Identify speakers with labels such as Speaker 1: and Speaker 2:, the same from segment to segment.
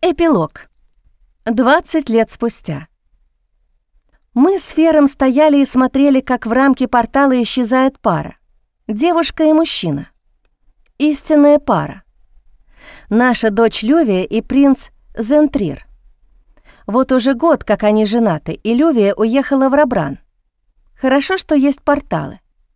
Speaker 1: Эпилог. 20 лет спустя. Мы с Фером стояли и смотрели, как в рамке портала исчезает пара. Девушка и мужчина. Истинная пара. Наша дочь Лювия и принц Зентрир. Вот уже год, как они женаты, и Лювия уехала в Рабран. Хорошо, что есть порталы.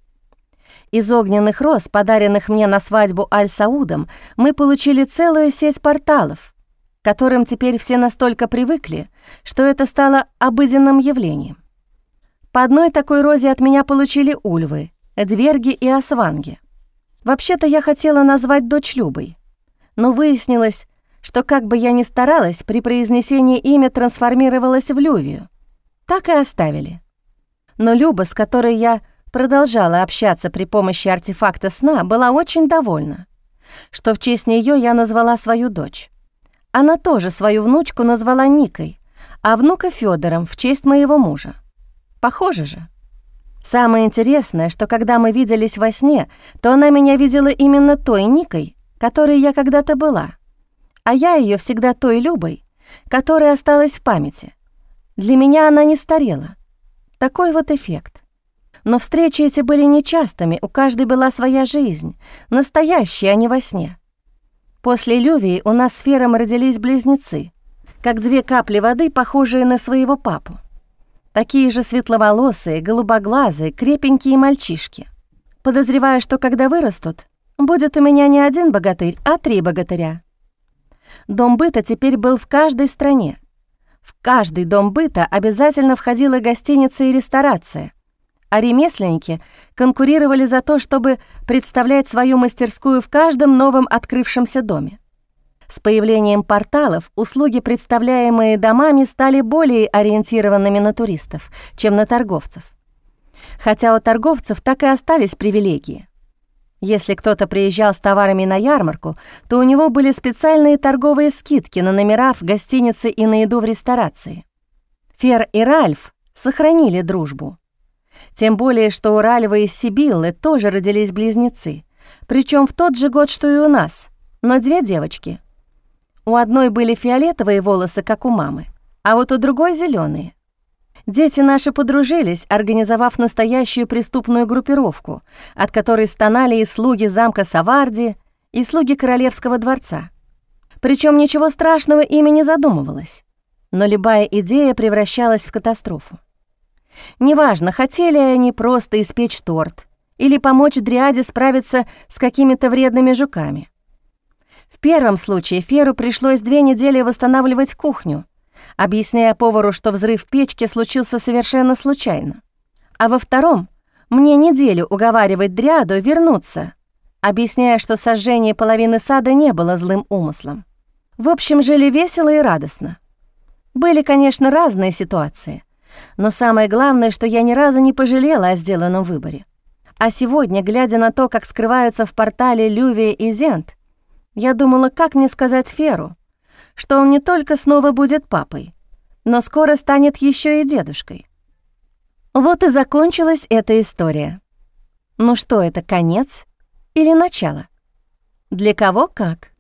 Speaker 1: Из огненных роз, подаренных мне на свадьбу Аль-Саудом, мы получили целую сеть порталов, к которым теперь все настолько привыкли, что это стало обыденным явлением. По одной такой розе от меня получили ульвы, дверги и осванги. Вообще-то я хотела назвать дочь Любой, но выяснилось, что как бы я ни старалась, при произнесении имя трансформировалось в Лювию. Так и оставили. Но Люба, с которой я продолжала общаться при помощи артефакта сна, была очень довольна, что в честь нее я назвала свою дочь. Она тоже свою внучку назвала Никой, а внука Фёдором в честь моего мужа. Похоже же. Самое интересное, что когда мы виделись во сне, то она меня видела именно той Никой, которой я когда-то была, а я ее всегда той Любой, которая осталась в памяти. Для меня она не старела. Такой вот эффект. Но встречи эти были нечастыми, у каждой была своя жизнь, настоящая, а не во сне. После Лювии у нас с Фером родились близнецы, как две капли воды, похожие на своего папу. Такие же светловолосые, голубоглазые, крепенькие мальчишки. Подозреваю, что когда вырастут, будет у меня не один богатырь, а 3 богатыря. Дом быта теперь был в каждой стране. В каждый дом быта обязательно входила гостиница и ресторация, а ремесленники конкурировали за то, чтобы представлять свою мастерскую в каждом новом открывшемся доме. С появлением порталов услуги, представляемые домами, стали более ориентированными на туристов, чем на торговцев. Хотя у торговцев так и остались привилегии. Если кто-то приезжал с товарами на ярмарку, то у него были специальные торговые скидки на номера в гостинице и на еду в ресторации. Фер и Ральф сохранили дружбу. Тем более, что у Ральва и Сибиллы тоже родились близнецы, причем в тот же год, что и у нас, но 2 девочки. У одной были фиолетовые волосы, как у мамы, а вот у другой — зеленые. Дети наши подружились, организовав настоящую преступную группировку, от которой стонали и слуги замка Саварди, и слуги королевского дворца. Причем ничего страшного ими не задумывалось, но любая идея превращалась в катастрофу. Неважно, хотели они просто испечь торт или помочь Дриаде справиться с какими-то вредными жуками. В первом случае Феру пришлось 2 недели восстанавливать кухню, объясняя повару, что взрыв в печке случился совершенно случайно. А во втором мне неделю уговаривать Дриаду вернуться, объясняя, что сожжение половины сада не было злым умыслом. В общем, жили весело и радостно. Были, конечно, разные ситуации, но самое главное, что я ни разу не пожалела о сделанном выборе. А сегодня, глядя на то, как скрываются в портале Лювия и Зент, я думала, как мне сказать Феру, что он не только снова будет папой, но скоро станет еще и дедушкой. Вот и закончилась эта история. Ну что, это конец или начало? Для кого как?